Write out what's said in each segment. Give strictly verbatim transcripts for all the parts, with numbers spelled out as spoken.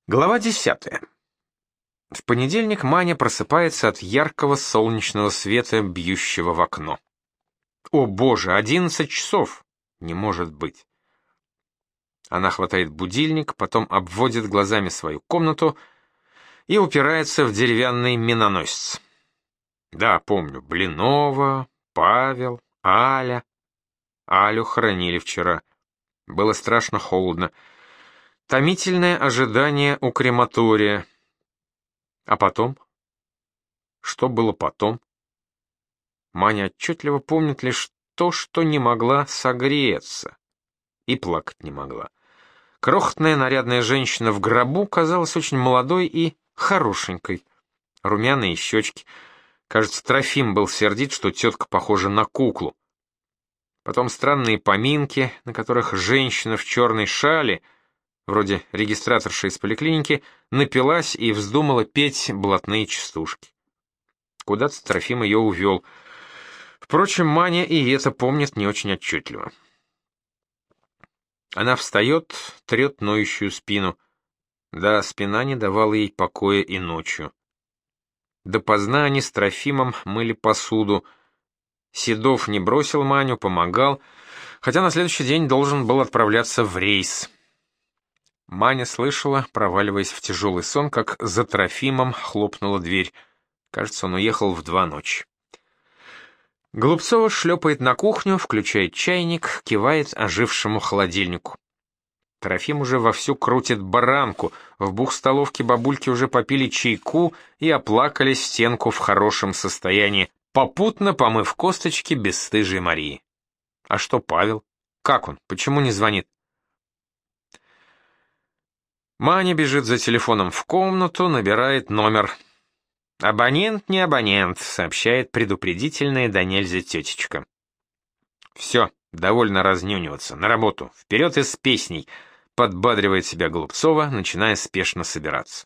Глава десятая. В понедельник Маня просыпается от яркого солнечного света, бьющего в окно. О боже, одиннадцать часов! Не может быть. Она хватает будильник, потом обводит глазами свою комнату и упирается в деревянный миноносец. Да, помню, Блинова, Павел, Аля. Алю хоронили вчера. Было страшно холодно. Томительное ожидание у крематория. А потом? Что было потом? Маня отчетливо помнит лишь то, что не могла согреться. И плакать не могла. Крохотная нарядная женщина в гробу казалась очень молодой и хорошенькой. Румяные щечки. Кажется, Трофим был сердит, что тетка похожа на куклу. Потом странные поминки, на которых женщина в черной шале, вроде регистраторши из поликлиники, напилась и вздумала петь блатные частушки. Куда-то Трофим ее увел. Впрочем, Маня и это помнит не очень отчетливо. Она встает, трет ноющую спину. Да, спина не давала ей покоя и ночью. Допоздна они с Трофимом мыли посуду. Седов не бросил Маню, помогал, хотя на следующий день должен был отправляться в рейс. Маня слышала, проваливаясь в тяжелый сон, как за Трофимом хлопнула дверь. Кажется, он уехал в два ночи. Голубцова шлепает на кухню, включает чайник, кивает ожившему холодильнику. Трофим уже вовсю крутит баранку, в бухстоловке бабульки уже попили чайку и оплакали стенку в хорошем состоянии, попутно помыв косточки бесстыжей Марии. А что Павел? Как он? Почему не звонит? Маня бежит за телефоном в комнату, набирает номер. «Абонент не абонент», — сообщает предупредительная да нельзя тетечка. «Все, довольно разнюниваться, на работу, вперед и с песней», — подбадривает себя Голубцова, начиная спешно собираться.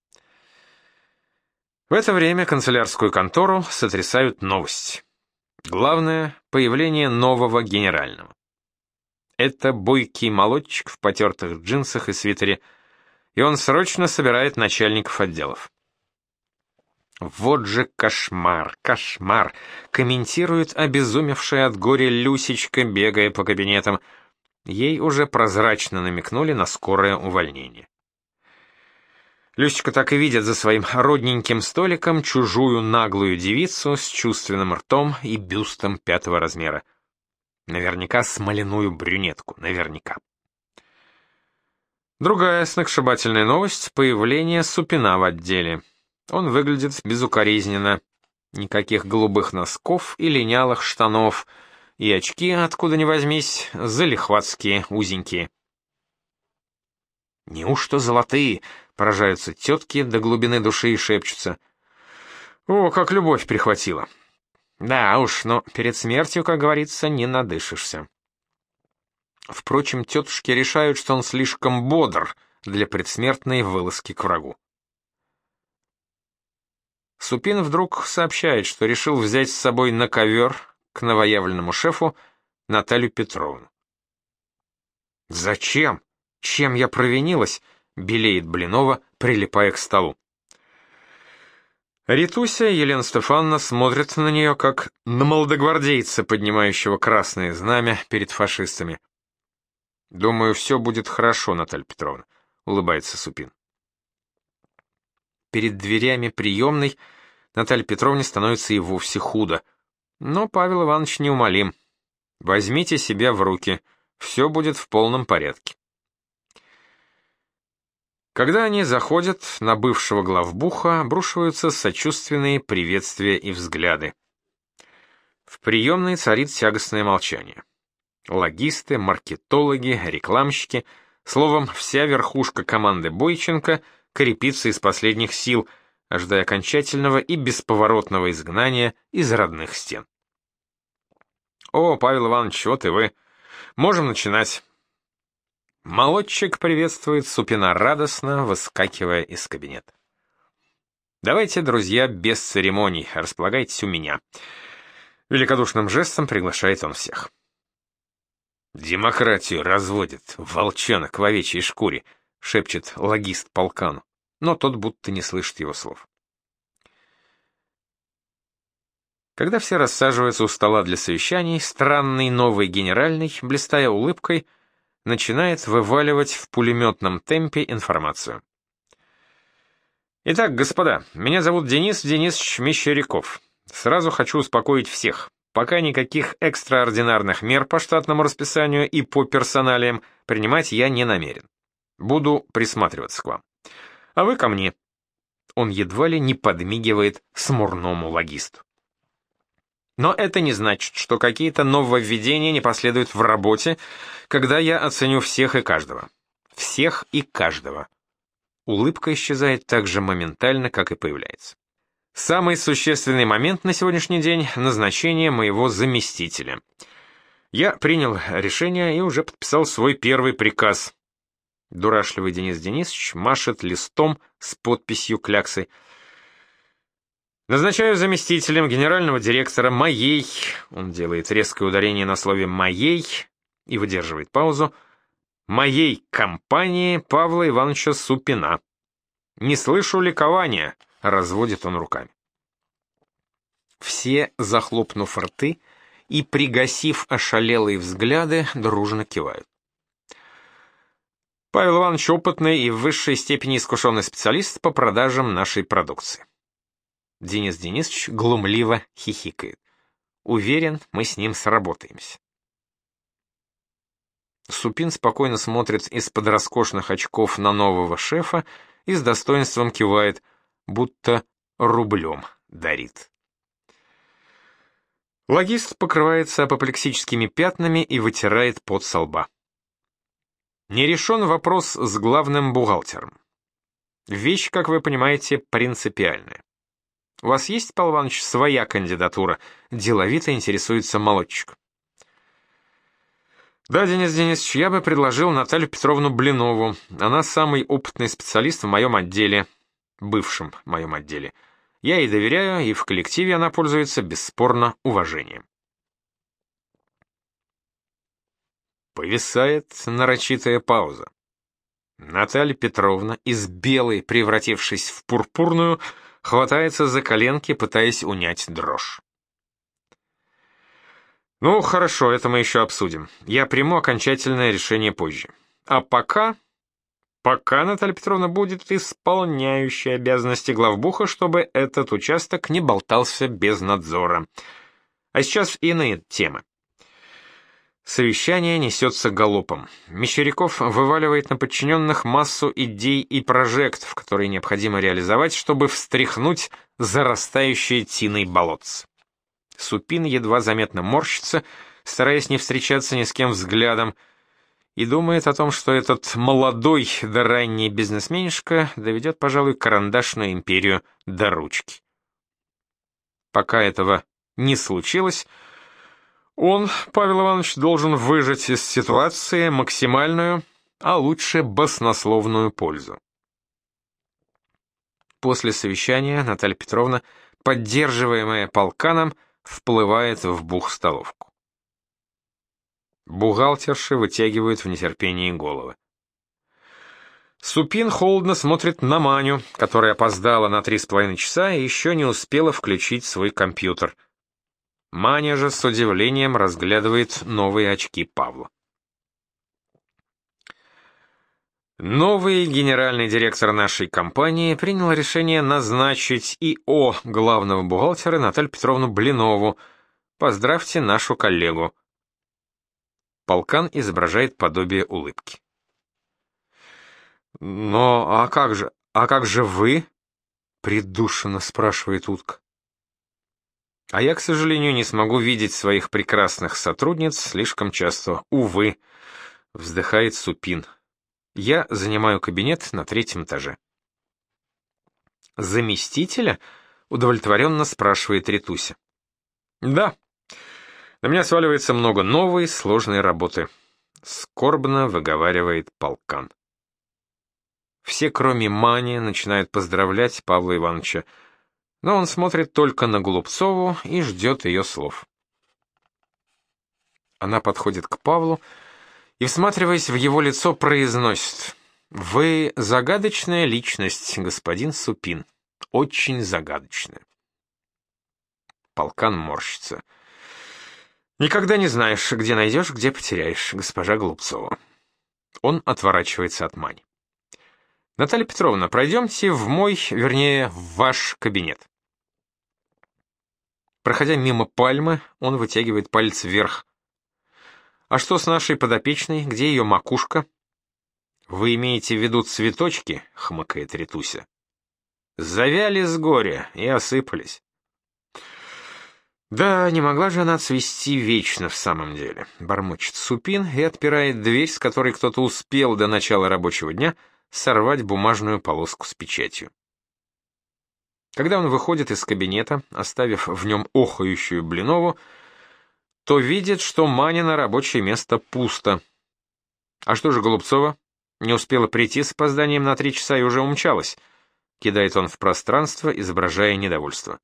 В это время канцелярскую контору сотрясают новости. Главное — появление нового генерального. Это бойкий молодчик в потертых джинсах и свитере, и он срочно собирает начальников отделов. «Вот же кошмар, кошмар», — комментирует обезумевшая от горя Люсечка, бегая по кабинетам. Ей уже прозрачно намекнули на скорое увольнение. Люсечка так и видит за своим родненьким столиком чужую наглую девицу с чувственным ртом и бюстом пятого размера. Наверняка смоляную брюнетку, наверняка. Другая сногсшибательная новость — появление Супина в отделе. Он выглядит безукоризненно. Никаких голубых носков и линялых штанов, и очки, откуда ни возьмись, залихватские, узенькие. «Неужто золотые?» — поражаются тетки до глубины души и шепчутся. «О, как любовь прихватила!» Да уж, но перед смертью, как говорится, не надышишься. Впрочем, тетушки решают, что он слишком бодр для предсмертной вылазки к врагу. Супин вдруг сообщает, что решил взять с собой на ковер к новоявленному шефу Наталью Петровну. «Зачем? Чем я провинилась?» — белеет Блинова, прилипая к столу. Ритуся и Елена Стефановна смотрят на нее, как на молодогвардейца, поднимающего красное знамя перед фашистами. «Думаю, все будет хорошо, Наталья Петровна», — улыбается Супин. Перед дверями приемной Наталье Петровне становится и вовсе худо. Но Павел Иванович неумолим. «Возьмите себя в руки, все будет в полном порядке». Когда они заходят, на бывшего главбуха обрушиваются сочувственные приветствия и взгляды. В приемной царит тягостное молчание. Логисты, маркетологи, рекламщики, словом, вся верхушка команды Бойченко крепится из последних сил, ожидая окончательного и бесповоротного изгнания из родных стен. «О, Павел Иванович, вот и вы. Можем начинать». Молодчик приветствует Супина радостно, выскакивая из кабинета. «Давайте, друзья, без церемоний, располагайтесь у меня». Великодушным жестом приглашает он всех. «Демократию разводит, волчонок в овечьей шкуре», — шепчет логист полкану, но тот будто не слышит его слов. Когда все рассаживаются у стола для совещаний, странный новый генеральный, блистая улыбкой, начинает вываливать в пулеметном темпе информацию. Итак, господа, меня зовут Денис Денисович Мещеряков. Сразу хочу успокоить всех. Пока никаких экстраординарных мер по штатному расписанию и по персоналиям принимать я не намерен. Буду присматриваться к вам. А вы ко мне. Он едва ли не подмигивает смурному логисту. Но это не значит, что какие-то нововведения не последуют в работе, когда я оценю всех и каждого. Всех и каждого. Улыбка исчезает так же моментально, как и появляется. Самый существенный момент на сегодняшний день — назначение моего заместителя. Я принял решение и уже подписал свой первый приказ. Дурашливый Денис Денисович машет листом с подписью кляксой. Назначаю заместителем генерального директора моей, он делает резкое ударение на слове «моей» и выдерживает паузу, моей компании Павла Ивановича Супина. Не слышу ликования, разводит он руками. Все, захлопнув рты и пригасив ошалелые взгляды, дружно кивают. Павел Иванович опытный и в высшей степени искушенный специалист по продажам нашей продукции. Денис Денисович глумливо хихикает. Уверен, мы с ним сработаемся. Супин спокойно смотрит из-под роскошных очков на нового шефа и с достоинством кивает, будто рублем дарит. Логист покрывается апоплексическими пятнами и вытирает пот со лба. Не решен вопрос с главным бухгалтером. Вещь, как вы понимаете, принципиальная. У вас есть, Павел Иванович, своя кандидатура? Деловито интересуется молодчик. Да, Денис Денисович, я бы предложил Наталью Петровну Блинову. Она самый опытный специалист в моем отделе, бывшем моем отделе. Я ей доверяю, и в коллективе она пользуется бесспорно уважением. Повисает нарочитая пауза. Наталья Петровна, из белой превратившись в пурпурную, хватается за коленки, пытаясь унять дрожь. Ну, хорошо, это мы еще обсудим. Я приму окончательное решение позже. А пока... Пока Наталья Петровна будет исполняющей обязанности главбуха, чтобы этот участок не болтался без надзора. А сейчас иные темы. Совещание несется галопом. Мещеряков вываливает на подчиненных массу идей и прожектов, которые необходимо реализовать, чтобы встряхнуть зарастающее тиной болотце. Супин едва заметно морщится, стараясь не встречаться ни с кем взглядом, и думает о том, что этот молодой да ранний бизнесменишка доведет, пожалуй, карандашную империю до ручки. Пока этого не случилось, он, Павел Иванович, должен выжать из ситуации максимальную, а лучше баснословную пользу. После совещания Наталья Петровна, поддерживаемая полканом, вплывает в бухстоловку. Бухгалтерши вытягивают в нетерпении головы. Супин холодно смотрит на Маню, которая опоздала на три с половиной часа и еще не успела включить свой компьютер. Маня же с удивлением разглядывает новые очки Павла. Новый генеральный директор нашей компании принял решение назначить ИО главного бухгалтера Наталью Петровну Блинову. Поздравьте нашу коллегу. Полкан изображает подобие улыбки. «Но а как же, а как же вы?» — придушенно спрашивает утка. «А я, к сожалению, не смогу видеть своих прекрасных сотрудниц слишком часто, увы», — вздыхает Супин. «Я занимаю кабинет на третьем этаже». «Заместителя?» — удовлетворенно спрашивает Ритуся. «Да. На меня сваливается много новой, сложной работы», — скорбно выговаривает полкан. Все, кроме Мани, начинают поздравлять Павла Ивановича, но он смотрит только на Голубцову и ждет ее слов. Она подходит к Павлу и, всматриваясь в его лицо, произносит: Вы загадочная личность, господин Супин. Очень загадочная. Полкан морщится. Никогда не знаешь, где найдешь, где потеряешь, госпожа Голубцова. Он отворачивается от Мани. Наталья Петровна, пройдемте в мой, вернее, в ваш кабинет. Проходя мимо пальмы, он вытягивает палец вверх. А что с нашей подопечной? Где ее макушка? Вы имеете в виду цветочки? Хмыкает Ритуся. Завяли с горя и осыпались. Да, не могла же она цвести вечно в самом деле. Бормочет Супин и отпирает дверь, с которой кто-то успел до начала рабочего дня сорвать бумажную полоску с печатью. Когда он выходит из кабинета, оставив в нем охающую Блинову, то видит, что Манина рабочее место пусто. А что же Голубцова? Не успела прийти с опозданием на три часа и уже умчалась. Кидает он в пространство, изображая недовольство.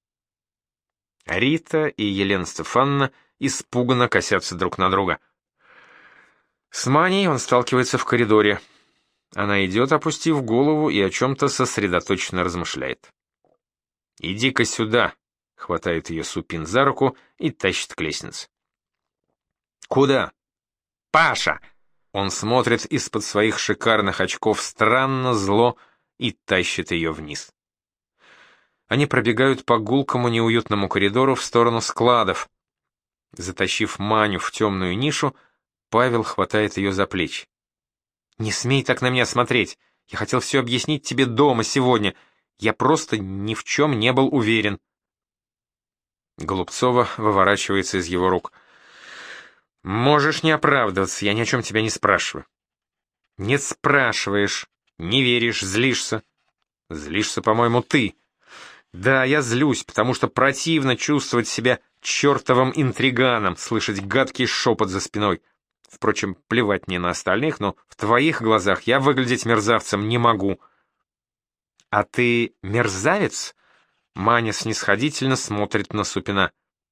Рита и Елена Стефановна испуганно косятся друг на друга. С Маней он сталкивается в коридоре. Она идет, опустив голову, и о чем-то сосредоточенно размышляет. «Иди-ка сюда», — хватает ее Супин за руку и тащит к лестнице. «Куда?» «Паша!» Он смотрит из-под своих шикарных очков странно, зло и тащит ее вниз. Они пробегают по гулкому неуютному коридору в сторону складов. Затащив Маню в темную нишу, Павел хватает ее за плечи. «Не смей так на меня смотреть. Я хотел все объяснить тебе дома сегодня. Я просто ни в чем не был уверен». Голубцова выворачивается из его рук. «Можешь не оправдываться, я ни о чем тебя не спрашиваю». «Не спрашиваешь, не веришь, злишься». «Злишься, по-моему, ты». «Да, я злюсь, потому что противно чувствовать себя чертовым интриганом, слышать гадкий шепот за спиной. Впрочем, плевать мне на остальных, но в твоих глазах я выглядеть мерзавцем не могу». «А ты мерзавец?» Маня снисходительно смотрит на Супина.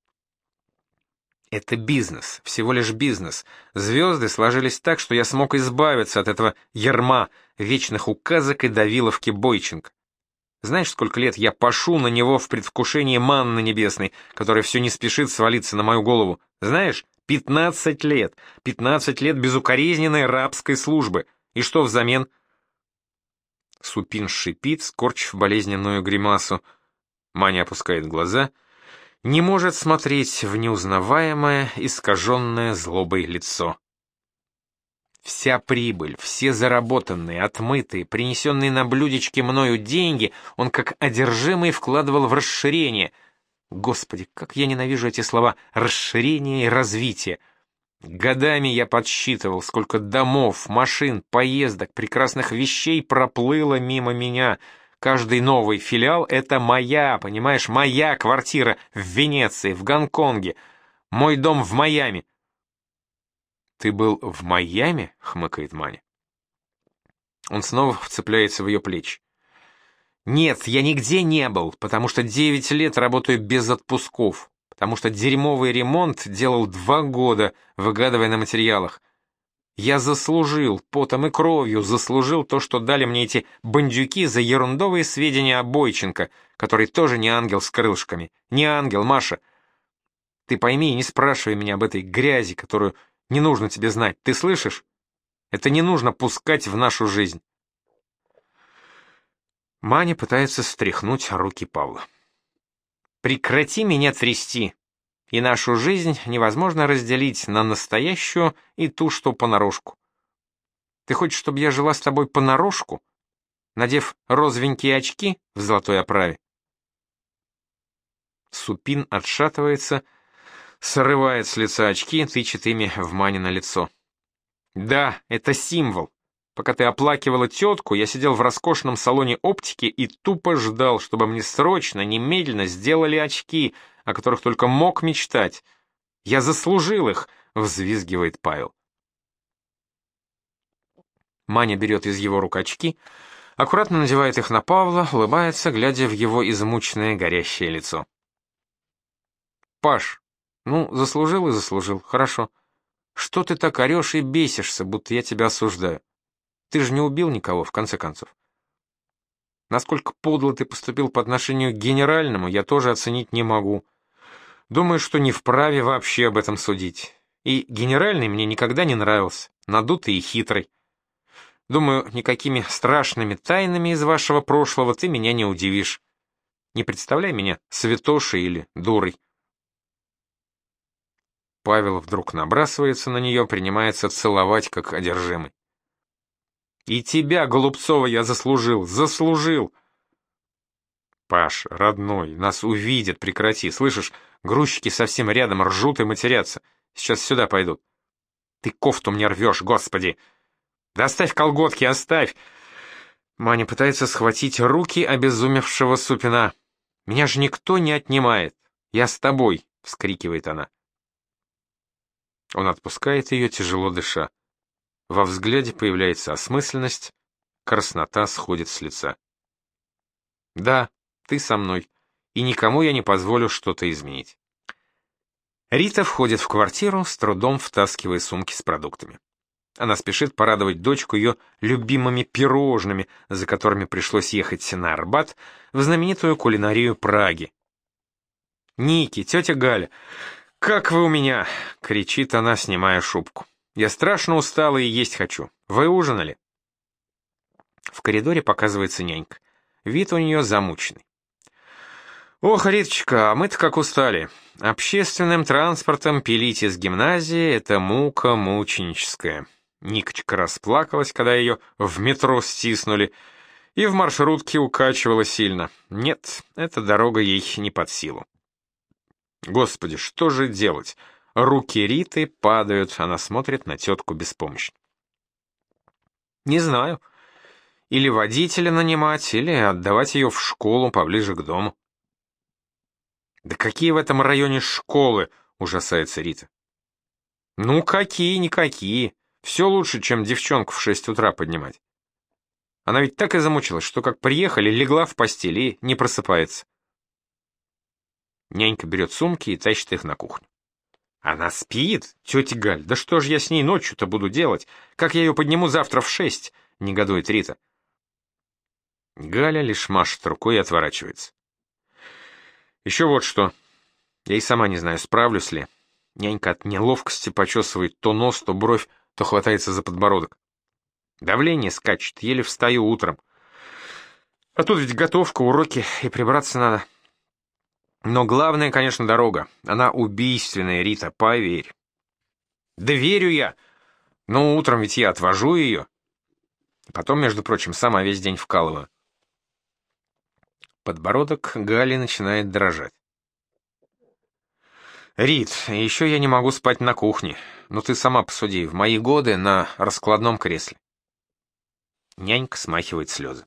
«Это бизнес, всего лишь бизнес. Звезды сложились так, что я смог избавиться от этого ярма, вечных указок и давиловки Бойченко. Знаешь, сколько лет я пашу на него в предвкушении манны небесной, которая все не спешит свалиться на мою голову? Знаешь, пятнадцать лет, пятнадцать лет безукоризненной рабской службы. И что взамен?» Супин шипит, скорчив болезненную гримасу. Маня опускает глаза, не может смотреть в неузнаваемое, искаженное злобой лицо. Вся прибыль, все заработанные, отмытые, принесенные на блюдечке мною деньги он как одержимый вкладывал в расширение. Господи, как я ненавижу эти слова «расширение» и «развитие». Годами я подсчитывал, сколько домов, машин, поездок, прекрасных вещей проплыло мимо меня. Каждый новый филиал — это моя, понимаешь, моя квартира в Венеции, в Гонконге, мой дом в Майами. «Ты был в Майами?» — хмыкает Маня. Он снова вцепляется в ее плечи. «Нет, я нигде не был, потому что девять лет работаю без отпусков, потому что дерьмовый ремонт делал два года, выгадывая на материалах. Я заслужил, потом и кровью заслужил то, что дали мне эти бандюки за ерундовые сведения о Бойченко, который тоже не ангел с крылышками. Не ангел, Маша. Ты пойми и не спрашивай меня об этой грязи, которую не нужно тебе знать. Ты слышишь? Это не нужно пускать в нашу жизнь». Маня пытается стряхнуть руки Павла. «Прекрати меня трясти, и нашу жизнь невозможно разделить на настоящую и ту, что понарошку. Ты хочешь, чтобы я жила с тобой понарошку, надев розовенькие очки в золотой оправе?» Супин отшатывается, срывает с лица очки, тычет ими в Манино лицо. «Да, это символ. Пока ты оплакивала тетку, я сидел в роскошном салоне оптики и тупо ждал, чтобы мне срочно, немедленно сделали очки, о которых только мог мечтать. Я заслужил их», — взвизгивает Павел. Маня берет из его рук очки, аккуратно надевает их на Павла, улыбается, глядя в его измученное горящее лицо. «Паш, ну, заслужил и заслужил, хорошо. Что ты так орешь и бесишься, будто я тебя осуждаю? Ты же не убил никого, в конце концов. Насколько подло ты поступил по отношению к генеральному, я тоже оценить не могу. Думаю, что не вправе вообще об этом судить. И генеральный мне никогда не нравился, надутый и хитрый. Думаю, никакими страшными тайнами из вашего прошлого ты меня не удивишь. Не представляй меня святошей или дурой. Павел вдруг набрасывается на нее, принимается целовать, как одержимый. И тебя, Голубцова, я заслужил, заслужил. Паш, родной, нас увидят, прекрати, слышишь? Грузчики совсем рядом ржут и матерятся. Сейчас сюда пойдут. Ты кофту мне рвешь, господи. Да оставь колготки, оставь. Маня пытается схватить руки обезумевшего Супина. Меня же никто не отнимает. Я с тобой, вскрикивает она. Он отпускает ее, тяжело дыша. Во взгляде появляется осмысленность, краснота сходит с лица. Да, ты со мной, и никому я не позволю что-то изменить. Рита входит в квартиру, с трудом втаскивая сумки с продуктами. Она спешит порадовать дочку ее любимыми пирожными, за которыми пришлось ехать на Арбат, в знаменитую кулинарию Праги. «Ники, тетя Галя, как вы у меня?» — кричит она, снимая шубку. «Я страшно устала и есть хочу. Вы ужинали?» В коридоре показывается нянька. Вид у нее замученный. «Ох, Риточка, а мы-то как устали. Общественным транспортом пилить из гимназии — это мука мученическая». Никочка расплакалась, когда ее в метро стиснули, и в маршрутке укачивала сильно. Нет, эта дорога ей не под силу. Господи, что же делать? Руки Риты падают, она смотрит на тетку беспомощно. Не знаю. Или водителя нанимать, или отдавать ее в школу поближе к дому. Да какие в этом районе школы? Ужасается Рита. Ну какие-никакие. Все лучше, чем девчонку в шесть утра поднимать. Она ведь так и замучилась, что как приехали, легла в постель и не просыпается. Нянька берет сумки и тащит их на кухню. Она спит? Тетя Галь, да что же я с ней ночью-то буду делать? Как я ее подниму завтра в шесть? Негодует Рита. Галя лишь машет рукой и отворачивается. Еще вот что. Я и сама не знаю, справлюсь ли. Нянька от неловкости почесывает то нос, то бровь, то хватается за подбородок. Давление скачет, еле встаю утром. А тут ведь готовка, уроки, и прибраться надо. Но главное, конечно, дорога. Она убийственная, Рита, поверь. Да верю я. Но утром ведь я отвожу ее. Потом, между прочим, сама весь день вкалываю. Подбородок Гали начинает дрожать. Рит, еще я не могу спать на кухне. Но ты сама посуди, в мои годы на раскладном кресле. Нянька смахивает слезы.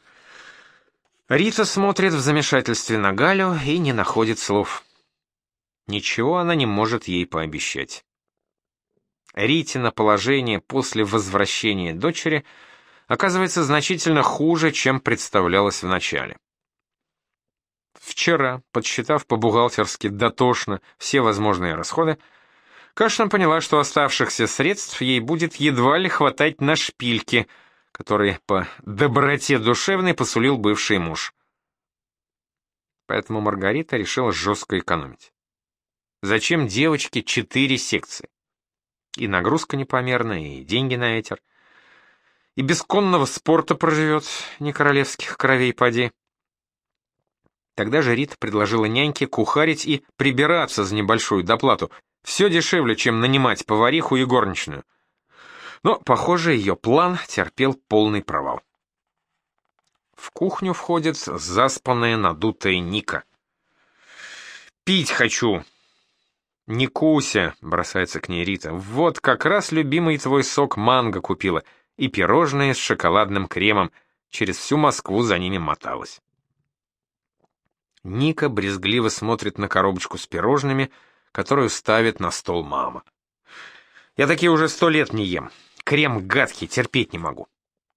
Рита смотрит в замешательстве на Галю и не находит слов. Ничего она не может ей пообещать. Ритино положение после возвращения дочери оказывается значительно хуже, чем представлялось вначале. Вчера, подсчитав по-бухгалтерски дотошно все возможные расходы, Кашина поняла, что оставшихся средств ей будет едва ли хватать на шпильки, которые по доброте душевной посулил бывший муж. Поэтому Маргарита решила жестко экономить. Зачем девочке четыре секции? И нагрузка непомерная, и деньги на ветер. И без конного спорта проживет, не королевских кровей поди. Тогда же Рита предложила няньке кухарить и прибираться за небольшую доплату. Все дешевле, чем нанимать повариху и горничную. Но, похоже, ее план терпел полный провал. В кухню входит заспанная надутая Ника. «Пить хочу!» «Никуся!» — бросается к ней Рита. «Вот как раз любимый твой сок манго купила, и пирожные с шоколадным кремом. Через всю Москву за ними моталась». Ника брезгливо смотрит на коробочку с пирожными, которую ставит на стол мама. «Я такие уже сто лет не ем. Крем гадкий, терпеть не могу».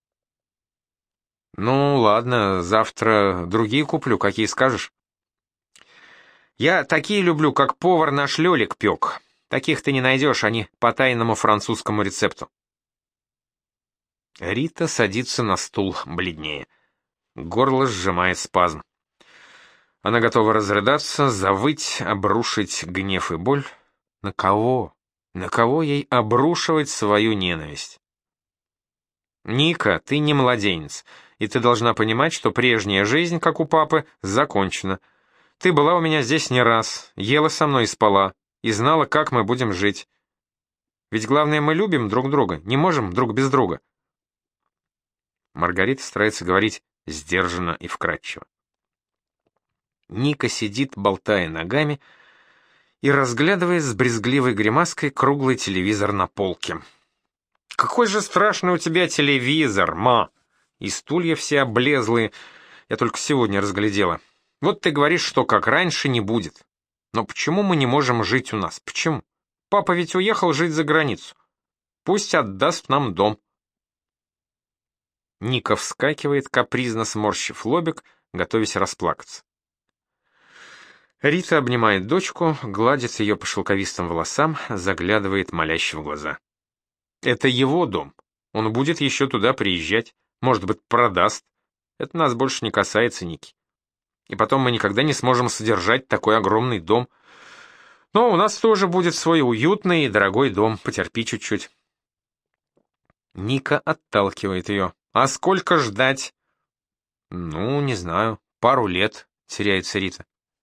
«Ну, ладно, завтра другие куплю, какие скажешь». «Я такие люблю, как повар наш Лёлик пек. Таких ты не найдешь, они по тайному французскому рецепту». Рита садится на стул, бледнее. Горло сжимает спазм. Она готова разрыдаться, завыть, обрушить гнев и боль. На кого? На кого ей обрушивать свою ненависть? «Ника, ты не младенец, и ты должна понимать, что прежняя жизнь, как у папы, закончена. Ты была у меня здесь не раз, ела со мной и спала, и знала, как мы будем жить. Ведь главное, мы любим друг друга, не можем друг без друга». Маргарита старается говорить сдержанно и вкратчиво. Ника сидит, болтая ногами, и разглядывает с брезгливой гримаской круглый телевизор на полке. «Какой же страшный у тебя телевизор, ма! И стулья все облезлые, я только сегодня разглядела. Вот ты говоришь, что как раньше не будет. Но почему мы не можем жить у нас? Почему? Папа ведь уехал жить за границу. Пусть отдаст нам дом». Ника вскакивает, капризно сморщив лобик, готовясь расплакаться. Рита обнимает дочку, гладит ее по шелковистым волосам, заглядывает моляще в глаза. «Это его дом. Он будет еще туда приезжать. Может быть, продаст. Это нас больше не касается, Ники. И потом мы никогда не сможем содержать такой огромный дом. Но у нас тоже будет свой уютный и дорогой дом. Потерпи чуть-чуть». Ника отталкивает ее. «А сколько ждать?» «Ну, не знаю, пару лет», — теряется Рита.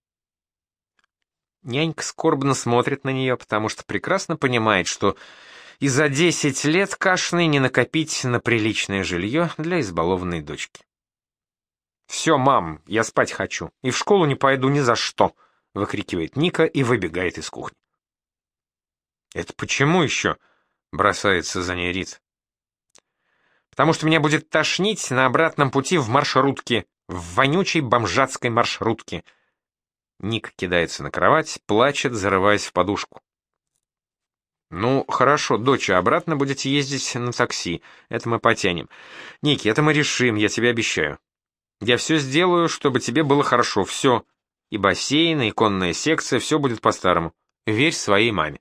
Нянька скорбно смотрит на нее, потому что прекрасно понимает, что и за десять лет Кашиной не накопить на приличное жилье для избалованной дочки. «Все, мам, я спать хочу, и в школу не пойду ни за что», — выкрикивает Ника и выбегает из кухни. «Это почему еще?» — бросается за ней Рита. «Потому что меня будет тошнить на обратном пути в маршрутке, в вонючей бомжатской маршрутке». Ника кидается на кровать, плачет, зарываясь в подушку. «Ну, хорошо, доча, обратно будете ездить на такси, это мы потянем. Ники, это мы решим, я тебе обещаю. Я все сделаю, чтобы тебе было хорошо, все. И бассейн, и конная секция, все будет по-старому. Верь своей маме».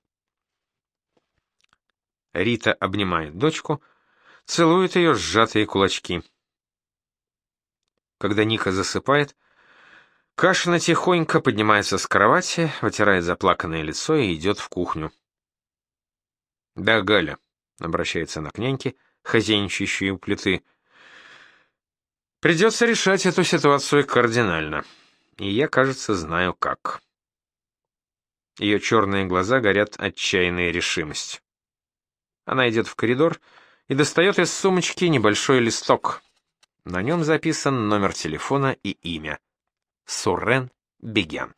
Рита обнимает дочку, целует ее сжатые кулачки. Когда Ника засыпает, Кашина тихонько поднимается с кровати, вытирает заплаканное лицо и идет в кухню. «Да, Галя», — обращается она к няньке, хозяйничающей у плиты, — «придется решать эту ситуацию кардинально. И я, кажется, знаю как». Ее черные глаза горят отчаянной решимостью. Она идет в коридор и достает из сумочки небольшой листок. На нем записан номер телефона и имя. Сурен Бегян.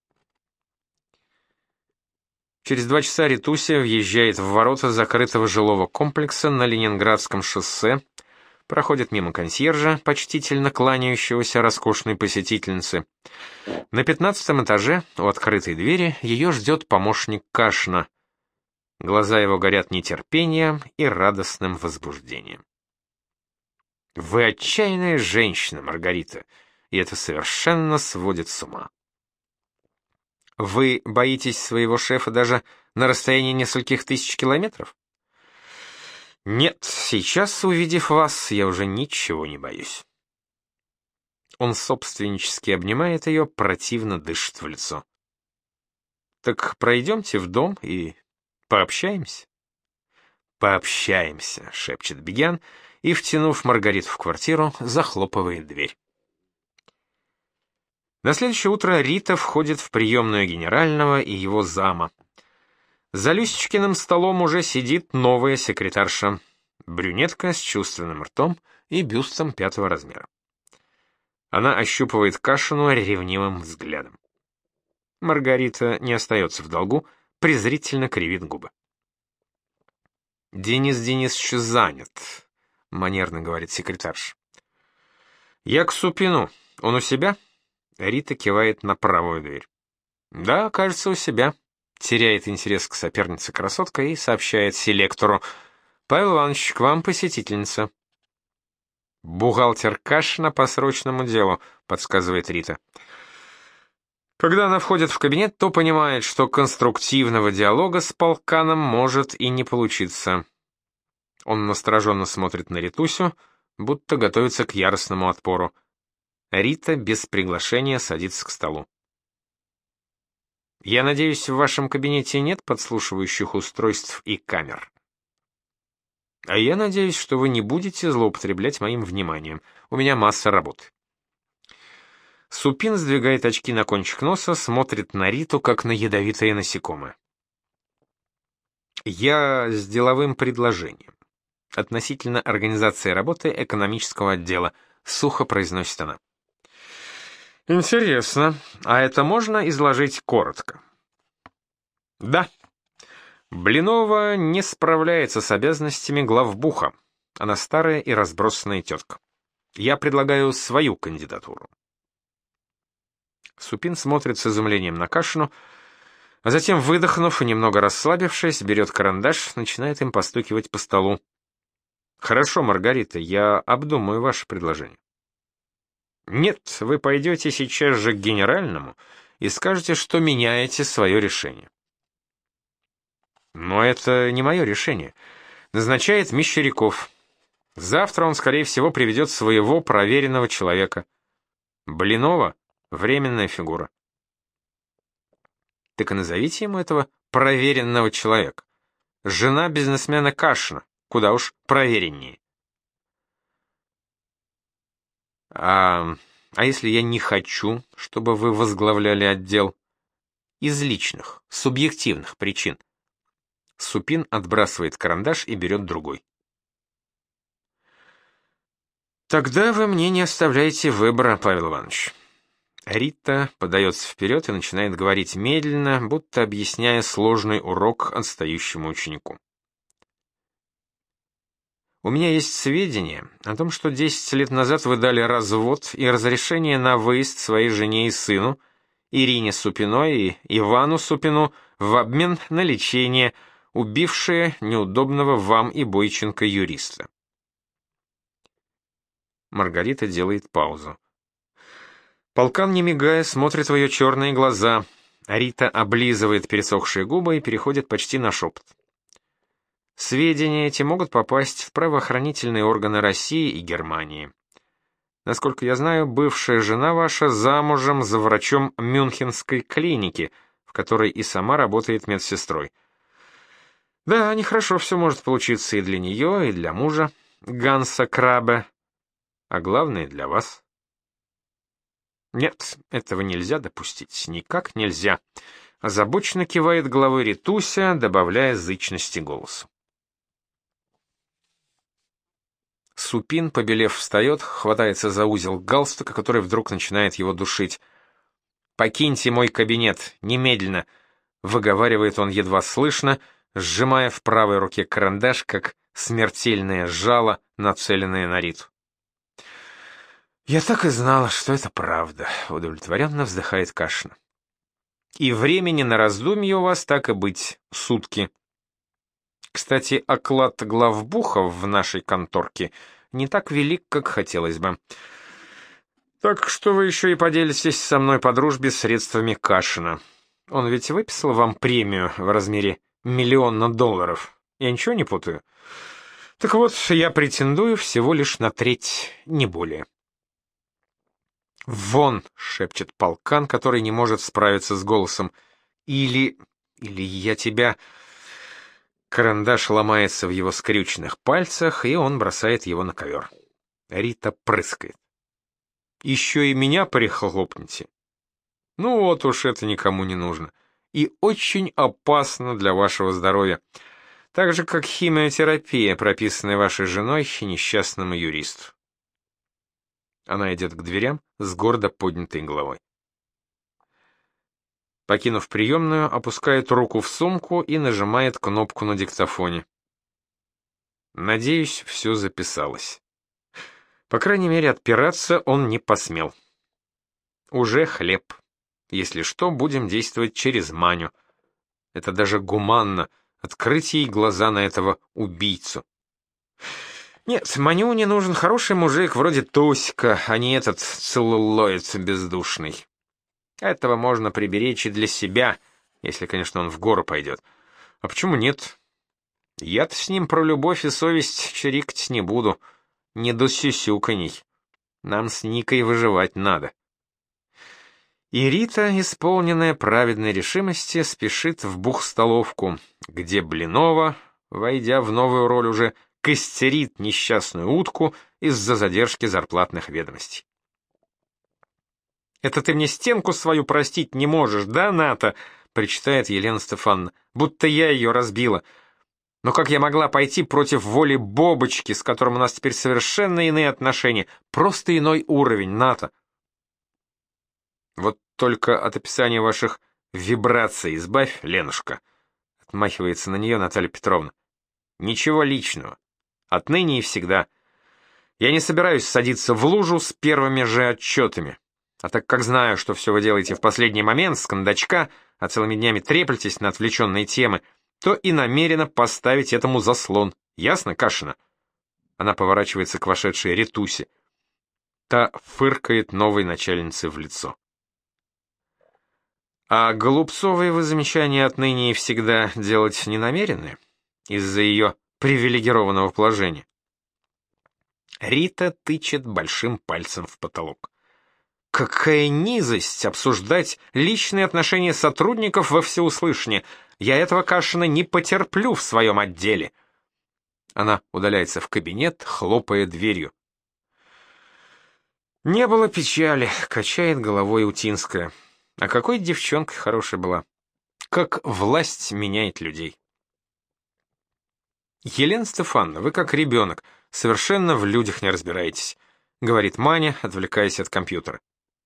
Через два часа Ритуся въезжает в ворота закрытого жилого комплекса на Ленинградском шоссе, проходит мимо консьержа, почтительно кланяющегося роскошной посетительнице. На пятнадцатом этаже, у открытой двери, ее ждет помощник Кашина. Глаза его горят нетерпением и радостным возбуждением. «Вы отчаянная женщина, Маргарита, и это совершенно сводит с ума. Вы боитесь своего шефа даже на расстоянии нескольких тысяч километров?» «Нет, сейчас, увидев вас, я уже ничего не боюсь». Он собственнически обнимает ее, противно дышит в лицо. «Так пройдемте в дом и пообщаемся?» «Пообщаемся», — шепчет Бегян, и, втянув Маргариту в квартиру, захлопывает дверь. На следующее утро Рита входит в приемную генерального и его зама. За Люсечкиным столом уже сидит новая секретарша, брюнетка с чувственным ртом и бюстом пятого размера. Она ощупывает Кашину ревнивым взглядом. Маргарита не остается в долгу, презрительно кривит губы. «Денис Денисович занят», — манерно говорит секретарша. «Я к Супину. Он у себя?» Рита кивает на правую дверь. «Да, кажется, у себя». Теряет интерес к сопернице красотка и сообщает селектору: «Павел Иванович, к вам посетительница». «Бухгалтер Кашина по срочному делу», — подсказывает Рита. Когда она входит в кабинет, то понимает, что конструктивного диалога с полканом может и не получиться. Он настороженно смотрит на Ритусю, будто готовится к яростному отпору. Рита без приглашения садится к столу. «Я надеюсь, в вашем кабинете нет подслушивающих устройств и камер?» «А я надеюсь, что вы не будете злоупотреблять моим вниманием. У меня масса работы». Супин сдвигает очки на кончик носа, смотрит на Риту, как на ядовитое насекомое. «Я с деловым предложением. Относительно организации работы экономического отдела», — сухо произносит она. «Интересно. А это можно изложить коротко?» «Да. Блинова не справляется с обязанностями главбуха. Она старая и разбросанная тетка. Я предлагаю свою кандидатуру». Супин смотрит с изумлением на Кашину, а затем, выдохнув и немного расслабившись, берет карандаш, начинает им постукивать по столу. «Хорошо, Маргарита, я обдумаю ваше предложение». «Нет, вы пойдете сейчас же к генеральному и скажете, что меняете свое решение». «Но это не мое решение. Назначает Мещеряков. Завтра он, скорее всего, приведет своего проверенного человека. Блинова — временная фигура». «Так и назовите ему этого проверенного человека. Жена бизнесмена Кашина, куда уж провереннее». А, а если я не хочу, чтобы вы возглавляли отдел? Из личных, субъективных причин. Супин отбрасывает карандаш и берет другой. Тогда вы мне не оставляете выбора, Павел Иванович. Рита подается вперед и начинает говорить медленно, будто объясняя сложный урок отстающему ученику. У меня есть сведения о том, что десять лет назад вы дали развод и разрешение на выезд своей жене и сыну, Ирине Супиной и Ивану Супину, в обмен на лечение, убившее неудобного вам и Бойченко юриста. Маргарита делает паузу. Полкан, не мигая, смотрит в ее черные глаза. Рита облизывает пересохшие губы и переходит почти на шепот. Сведения эти могут попасть в правоохранительные органы России и Германии. Насколько я знаю, бывшая жена ваша замужем за врачом Мюнхенской клиники, в которой и сама работает медсестрой. Да, нехорошо все может получиться и для нее, и для мужа, Ганса Крабе, а главное для вас. Нет, этого нельзя допустить, никак нельзя. Озабоченно кивает головой Ритуся, добавляя зычности голосу. Супин, побелев, встает, хватается за узел галстука, который вдруг начинает его душить. «Покиньте мой кабинет, немедленно!» — выговаривает он едва слышно, сжимая в правой руке карандаш, как смертельное жало, нацеленное на Риту. «Я так и знала, что это правда», — удовлетворенно вздыхает Кашина. «И времени на раздумье у вас, так и быть, сутки. Кстати, оклад главбуха в нашей конторке не так велик, как хотелось бы. Так что вы еще и поделитесь со мной по дружбе средствами Кашина. Он ведь выписал вам премию в размере миллиона долларов. Я ничего не путаю? Так вот, я претендую всего лишь на треть, не более». «Вон!» — шепчет полкан, который не может справиться с голосом. «Или... или я тебя...» Карандаш ломается в его скрюченных пальцах, и он бросает его на ковер. Рита прыскает. «Еще и меня прихлопните? Ну вот уж это никому не нужно. И очень опасно для вашего здоровья. Так же, как химиотерапия, прописанная вашей женой и несчастному юристу». Она идет к дверям с гордо поднятой головой. Покинув приемную, опускает руку в сумку и нажимает кнопку на диктофоне. Надеюсь, все записалось. По крайней мере, отпираться он не посмел. Уже хлеб. Если что, будем действовать через Маню. Это даже гуманно — открыть ей глаза на этого убийцу. Нет, Манюне нужен хороший мужик вроде Тосика, а не этот целлулоид бездушный. Этого можно приберечь и для себя, если, конечно, он в гору пойдет. А почему нет? Я-то с ним про любовь и совесть чирикать не буду, не до сюсюканей. Нам с Никой выживать надо. И Рита, исполненная праведной решимости, спешит в бухстоловку, где Блинова, войдя в новую роль уже, костерит несчастную утку из-за задержки зарплатных ведомостей. «Это ты мне стенку свою простить не можешь, да, Ната?» — причитает Елена Стефановна, «будто я ее разбила. Но как я могла пойти против воли Бобочки, с которым у нас теперь совершенно иные отношения, просто иной уровень, Ната?» «Вот только от описания ваших вибраций избавь, Ленушка», — отмахивается на нее Наталья Петровна. «Ничего личного. Отныне и всегда. Я не собираюсь садиться в лужу с первыми же отчетами. А так как знаю, что все вы делаете в последний момент, с кондачка, а целыми днями треплетесь на отвлеченные темы, то и намерена поставить этому заслон. Ясно, Кашина?» Она поворачивается к вошедшей Ритусе. Та фыркает новой начальнице в лицо. «А Голубцовой вы замечания отныне и всегда делать не намерены? Из-за ее привилегированного положения?» Рита тычет большим пальцем в потолок. «Какая низость обсуждать личные отношения сотрудников во всеуслышание! Я этого, Кашина, не потерплю в своем отделе!» Она удаляется в кабинет, хлопая дверью. «Не было печали», — качает головой Утинская. «А какой девчонка хорошая была! Как власть меняет людей!» «Елена Стефановна, вы как ребенок, совершенно в людях не разбираетесь», — говорит Маня, отвлекаясь от компьютера.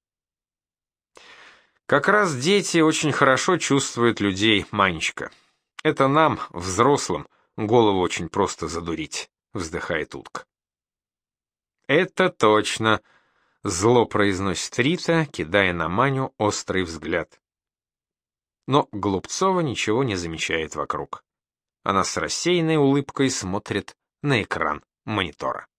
«Как раз дети очень хорошо чувствуют людей, Манечка. Это нам, взрослым, голову очень просто задурить», — вздыхает утка. «Это точно», — зло произносит Рита, кидая на Маню острый взгляд. Но Голубцова ничего не замечает вокруг. Она с рассеянной улыбкой смотрит на экран монитора.